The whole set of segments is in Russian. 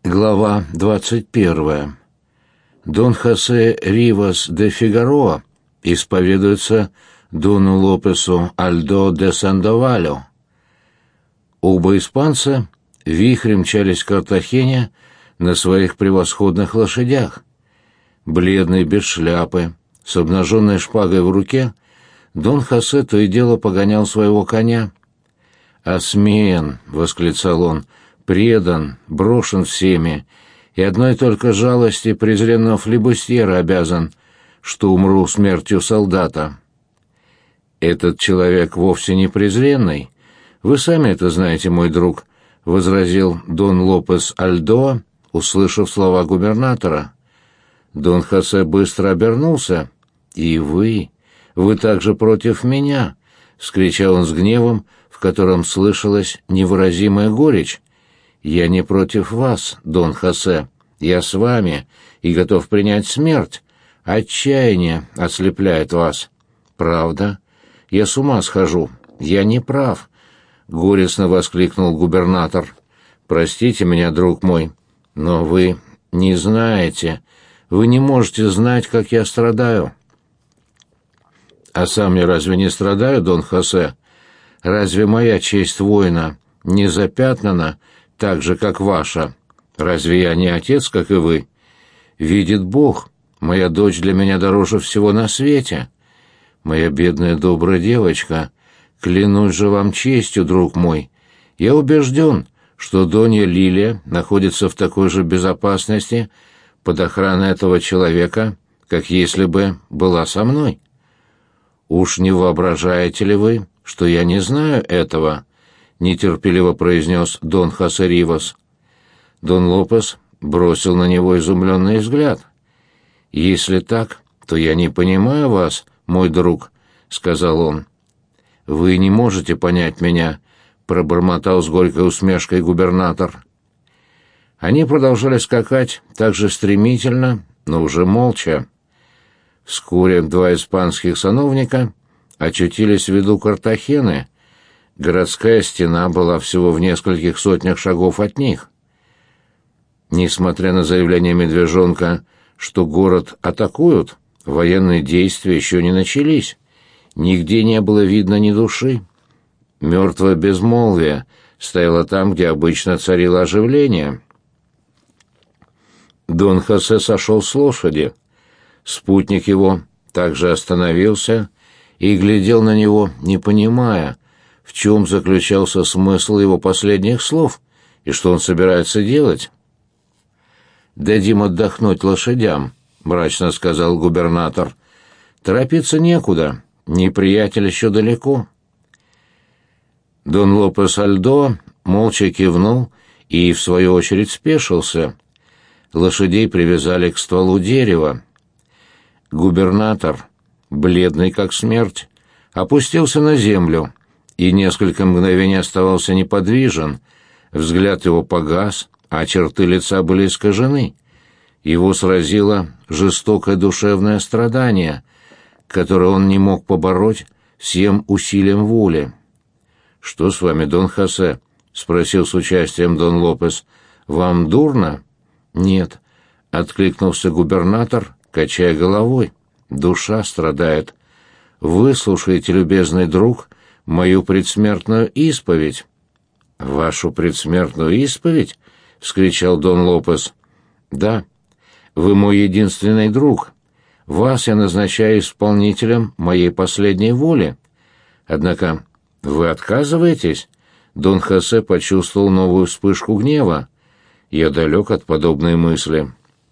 Глава 21. Дон Хосе Ривас де Фигароа исповедуется Дону Лопесу Альдо де Сандовалю. Оба испанца вихрем мчались к Картахене на своих превосходных лошадях. Бледный, без шляпы, с обнаженной шпагой в руке, Дон Хосе то и дело погонял своего коня. «Осмеян!» — восклицал он, — предан, брошен всеми, и одной только жалости презренного флибустьера обязан, что умру смертью солдата. Этот человек вовсе не презренный. Вы сами это знаете, мой друг, — возразил Дон Лопес Альдоа, услышав слова губернатора. Дон Хосе быстро обернулся. «И вы также против меня!» — вскричал он с гневом, в котором слышалась невыразимая горечь. «Я не против вас, Дон Хосе. Я с вами и готов принять смерть. Отчаяние ослепляет вас. Правда? Я с ума схожу. Я не прав», — горестно воскликнул губернатор. «Простите меня, друг мой, но вы не знаете, вы не можете знать, как я страдаю». «А сам я разве не страдаю, Дон Хосе? Разве моя честь воина не запятнана так же, как ваша? Разве я не отец, как и вы? Видит Бог, моя дочь для меня дороже всего на свете. Моя бедная добрая девочка, клянусь же вам честью, друг мой, я убежден, что Донья Лилия находится в такой же безопасности под охраной этого человека, как если бы была со мной. Уж не воображаете ли вы, что я не знаю этого?» — нетерпеливо произнес Дон Хосе Ривас. Дон Лопес бросил на него изумленный взгляд. «Если так, то я не понимаю вас, мой друг», — сказал он. «Вы не можете понять меня», — пробормотал с горькой усмешкой губернатор. Они продолжали скакать так же стремительно, но уже молча. Вскоре два испанских сановника очутились в виду Картахены. Городская стена была всего в нескольких сотнях шагов от них. Несмотря на заявление Медвежонка, что город атакуют, военные действия еще не начались. Нигде не было видно ни души. Мертвое безмолвие стояло там, где обычно царило оживление. Дон Хосе сошел с лошади. Спутник его также остановился и глядел на него, не понимая, в чем заключался смысл его последних слов и что он собирается делать. «Дадим отдохнуть лошадям», — мрачно сказал губернатор. «Торопиться некуда, неприятель еще далеко». Дон Лопес Альдо молча кивнул и, в свою очередь, спешился. Лошадей привязали к стволу дерева. Губернатор, бледный как смерть, опустился на землю и несколько мгновений оставался неподвижен. Взгляд его погас, а черты лица были искажены. Его сразило жестокое душевное страдание, которое он не мог побороть всем усилием воли. «Что с вами, Дон Хосе?» — спросил с участием Дон Лопес. «Вам дурно?» «Нет», — откликнулся губернатор, качая головой. «Душа страдает. Выслушайте, любезный друг, мою предсмертную исповедь». «Вашу предсмертную исповедь?» — вскричал Дон Лопес. «Да, вы мой единственный друг. Вас я назначаю исполнителем моей последней воли. Однако вы отказываетесь?» Дон Хосе почувствовал новую вспышку гнева. «Я далек от подобной мысли».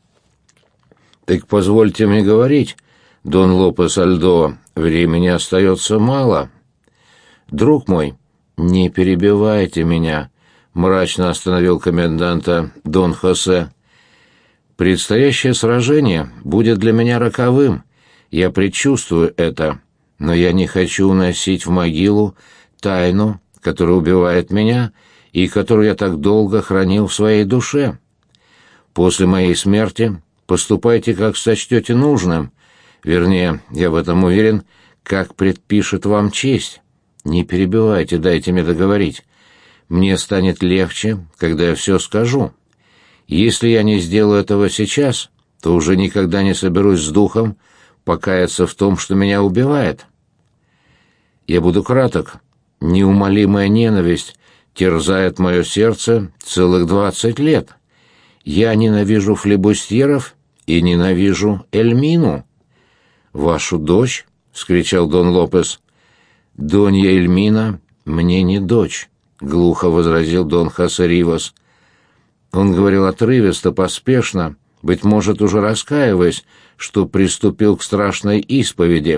«Так позвольте мне говорить, Дон Лопес Альдо, времени остается мало». «Друг мой, не перебивайте меня», — мрачно остановил коменданта Дон Хосе. «Предстоящее сражение будет для меня роковым. Я предчувствую это, но я не хочу уносить в могилу тайну, которая убивает меня и которую я так долго хранил в своей душе. После моей смерти поступайте, как сочтете нужным. Вернее, я в этом уверен, как предпишет вам честь. Не перебивайте, дайте мне договорить. Мне станет легче, когда я все скажу. Если я не сделаю этого сейчас, то уже никогда не соберусь с духом покаяться в том, что меня убивает. Я буду краток. Неумолимая ненависть терзает мое сердце целых 20 лет. Я ненавижу флебустьеров и ненавижу Эльмину. «Вашу дочь?» — вскричал Дон Лопес. «Донья Эльмина мне не дочь», — глухо возразил Дон Хосе Ривас. Он говорил отрывисто, поспешно, быть может, уже раскаиваясь, что приступил к страшной исповеди.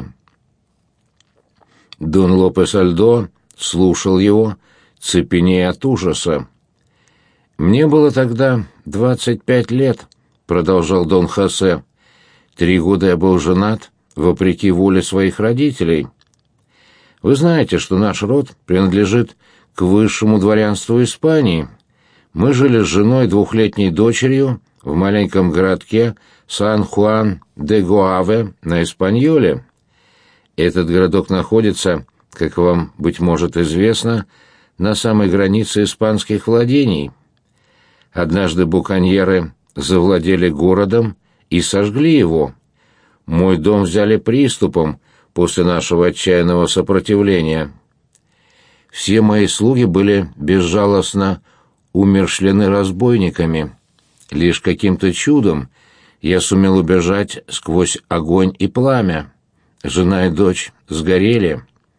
Дон Лопес Альдо слушал его, цепенея от ужаса. «Мне было тогда 25 лет», — продолжал Дон Хосе. «3 года я был женат, вопреки воле своих родителей. Вы знаете, что наш род принадлежит к высшему дворянству Испании. Мы жили с женой 2-летней дочерью в маленьком городке Сан-Хуан-де-Гуаве на Испаньоле. Этот городок находится, как вам, быть может, известно, на самой границе испанских владений. Однажды буконьеры завладели городом и сожгли его. Мой дом взяли приступом после нашего отчаянного сопротивления. Все мои слуги были безжалостно умерщвлены разбойниками. Лишь каким-то чудом я сумел убежать сквозь огонь и пламя. Жена и дочь сгорели».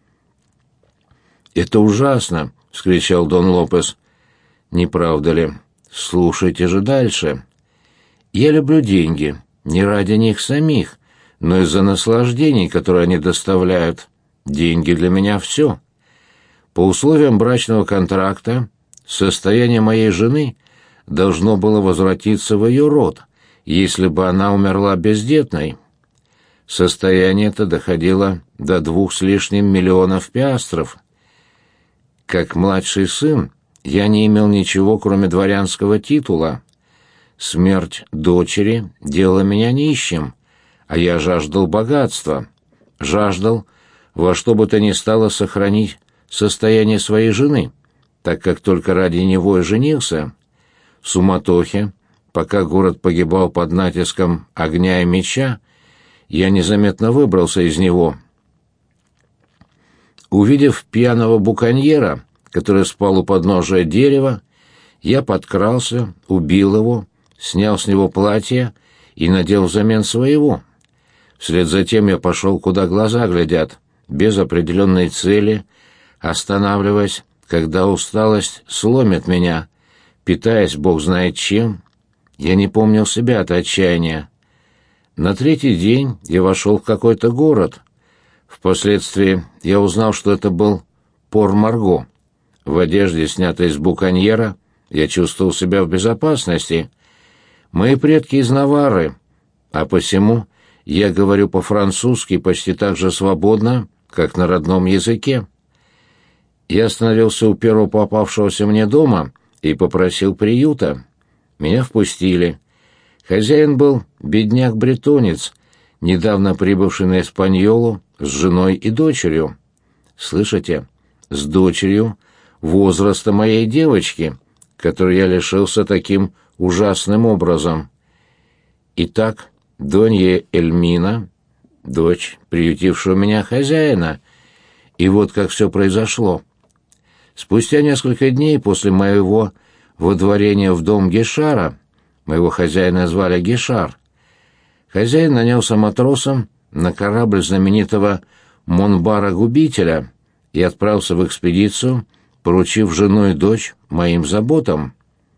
«Это ужасно!» — вскричал Дон Лопес. «Не правда ли? Слушайте же дальше. Я люблю деньги, не ради них самих, но из-за наслаждений, которые они доставляют. Деньги для меня все. По условиям брачного контракта состояние моей жены должно было возвратиться в ее род, если бы она умерла бездетной. Состояние это доходило до 2 с лишним миллионов пиастров. Как младший сын я не имел ничего, кроме дворянского титула. Смерть дочери делала меня нищим, а я жаждал богатства, жаждал во что бы то ни стало сохранить состояние своей жены, так как только ради него и женился. В суматохе, пока город погибал под натиском огня и меча, я незаметно выбрался из него. Увидев пьяного буконьера, который спал у подножия дерева, я подкрался, убил его, снял с него платье и надел взамен своего. Вслед за тем я пошел, куда глаза глядят, без определенной цели, останавливаясь, когда усталость сломит меня, питаясь бог знает чем. Я не помнил себя от отчаяния. На 3-й день я вошел в какой-то город. Впоследствии я узнал, что это был Пор-Марго. В одежде, снятой с буконьера, я чувствовал себя в безопасности. Мои предки из Наварры, а посему я говорю по-французски почти так же свободно, как на родном языке. Я остановился у первого попавшегося мне дома и попросил приюта. Меня впустили. Хозяин был бедняк-бретонец, недавно прибывший на Испаньолу с женой и дочерью. Слышите, с дочерью возраста моей девочки, которой я лишился таким ужасным образом. Итак, Донья Эльмина, дочь приютившего меня хозяина. И вот как все произошло. Спустя несколько дней после моего водворения в дом Гишара, моего хозяина звали Гишар, хозяин нанялся матросом на корабль знаменитого Монбара-губителя и отправился в экспедицию, поручив жену и дочь моим заботам.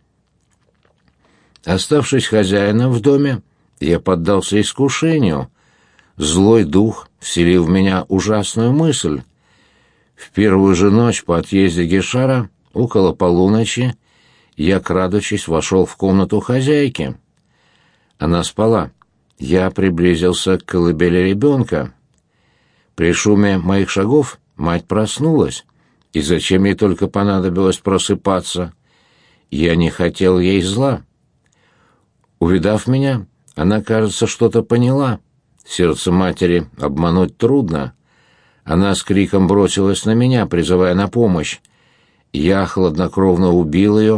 Оставшись хозяином в доме, я поддался искушению. Злой дух вселил в меня ужасную мысль. В первую же ночь по отъезде Гишара, около полуночи, я, крадучись, вошел в комнату хозяйки. Она спала. Я приблизился к колыбели ребенка. При шуме моих шагов мать проснулась. И зачем ей только понадобилось просыпаться? Я не хотел ей зла. Увидав меня, она, кажется, что-то поняла. Сердце матери обмануть трудно. Она с криком бросилась на меня, призывая на помощь. Я хладнокровно убил ее,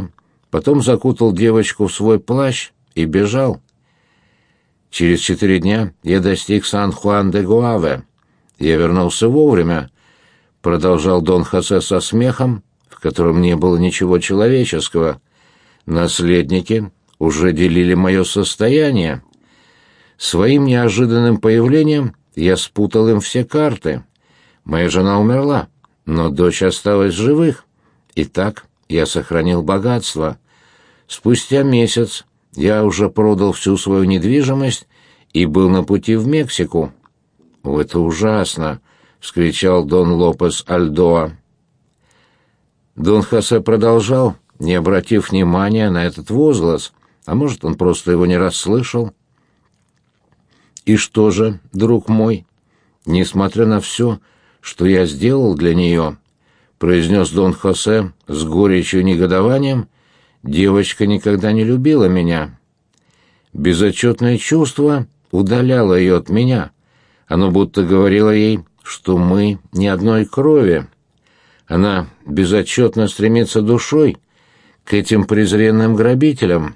Потом закутал девочку в свой плащ и бежал. Через 4 дня я достиг Сан-Хуан-де-Гуаве. Я вернулся вовремя, продолжал Дон Хосе со смехом, в котором не было ничего человеческого. Наследники уже делили мое состояние. Своим неожиданным появлением я спутал им все карты. Моя жена умерла, но дочь осталась в живых. Итак, я сохранил богатство. Спустя месяц я уже продал всю свою недвижимость и был на пути в Мексику. «Это ужасно!» — вскричал Дон Лопес Альдоа. Дон Хосе продолжал, не обратив внимания на этот возглас, а может, он просто его не расслышал. «И что же, друг мой, несмотря на все, что я сделал для нее, — произнес Дон Хосе с горечью и негодованием, — девочка никогда не любила меня. Безотчетное чувство удаляло ее от меня. Оно будто говорило ей, что мы не одной крови. Она безотчетно стремится душой к этим презренным грабителям».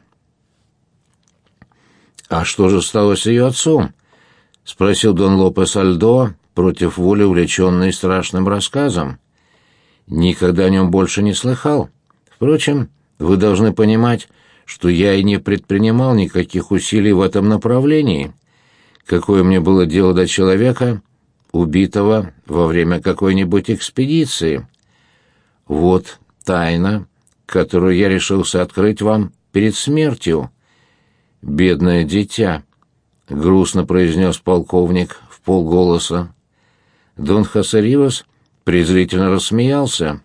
«А что же стало с ее отцом?» — спросил Дон Лопес Альдоа, против воли увлеченный страшным рассказом. «Никогда о нем больше не слыхал. Впрочем, вы должны понимать, что я и не предпринимал никаких усилий в этом направлении. Какое мне было дело до человека, убитого во время какой-нибудь экспедиции? Вот тайна, которую я решился открыть вам перед смертью. Бедное дитя», — грустно произнес полковник вполголоса. Дон Хосе Ривас презрительно рассмеялся.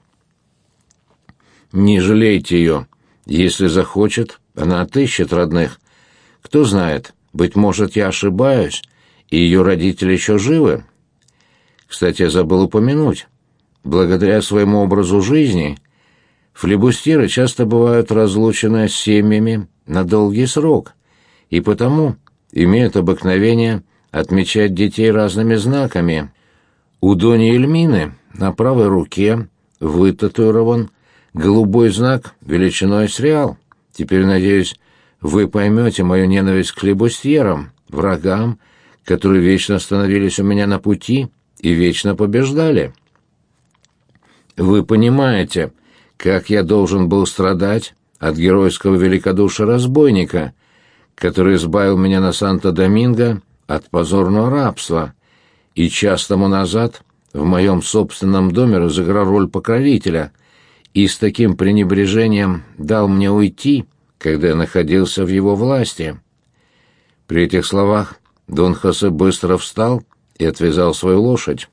«Не жалейте ее. Если захочет, она отыщет родных. Кто знает, быть может, я ошибаюсь, и ее родители еще живы. Кстати, я забыл упомянуть. Благодаря своему образу жизни флибустьеры часто бывают разлучены с семьями на долгий срок, и потому имеют обыкновение отмечать детей разными знаками. У Дони Эльмины на правой руке вытатуирован голубой знак величиной с реал. Теперь, надеюсь, вы поймете мою ненависть к флибустьерам, врагам, которые вечно становились у меня на пути и вечно побеждали. Вы понимаете, как я должен был страдать от геройского великодушия разбойника, который избавил меня на Санто-Доминго от позорного рабства, и час тому назад в моем собственном доме разыграл роль покровителя и с таким пренебрежением дал мне уйти, когда я находился в его власти». При этих словах Дон Хосе быстро встал и отвязал свою лошадь.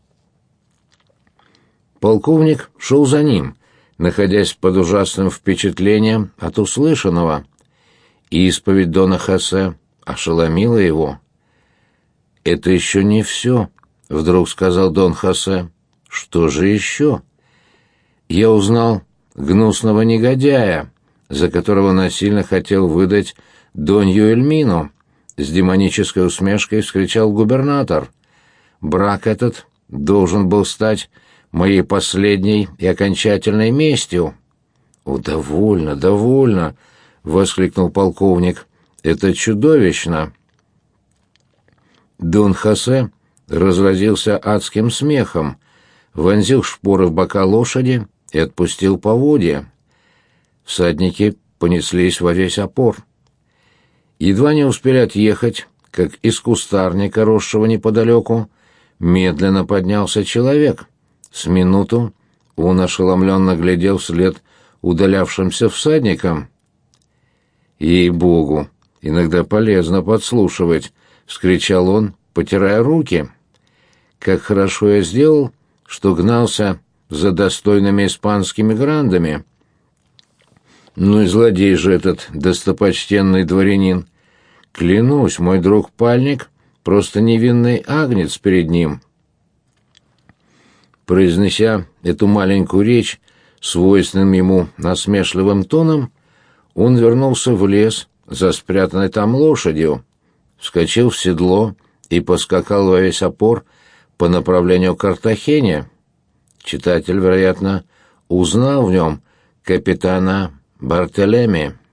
Полковник шел за ним, находясь под ужасным впечатлением от услышанного. Исповедь Дона Хосе ошеломила его. «Это еще не все», — вдруг сказал Дон Хосе. «Что же еще?» «Я узнал гнусного негодяя, за которого насильно хотел выдать Донью Эльмину», — с демонической усмешкой вскричал губернатор. «Брак этот должен был стать моей последней и окончательной местью». «О, довольно, довольно!» — воскликнул полковник. «Это чудовищно!» Дон Хосе разразился адским смехом, вонзил шпоры в бока лошади и отпустил поводья. Всадники понеслись во весь опор. Едва не успели отъехать, как из кустарника, росшего неподалеку, медленно поднялся человек. С минуту он ошеломленно глядел вслед удалявшимся всадникам. «Ей-богу, иногда полезно подслушивать», — вскричал он, потирая руки. «Как хорошо я сделал, что гнался за достойными испанскими грандами. Ну и злодей же этот достопочтенный дворянин. Клянусь, мой друг Пальник — просто невинный агнец перед ним». Произнеся эту маленькую речь свойственным ему насмешливым тоном, он вернулся в лес за спрятанной там лошадью, вскочил в седло и поскакал во весь опор по направлению к Картахене. Читатель, вероятно, узнал в нем капитана Бартелеми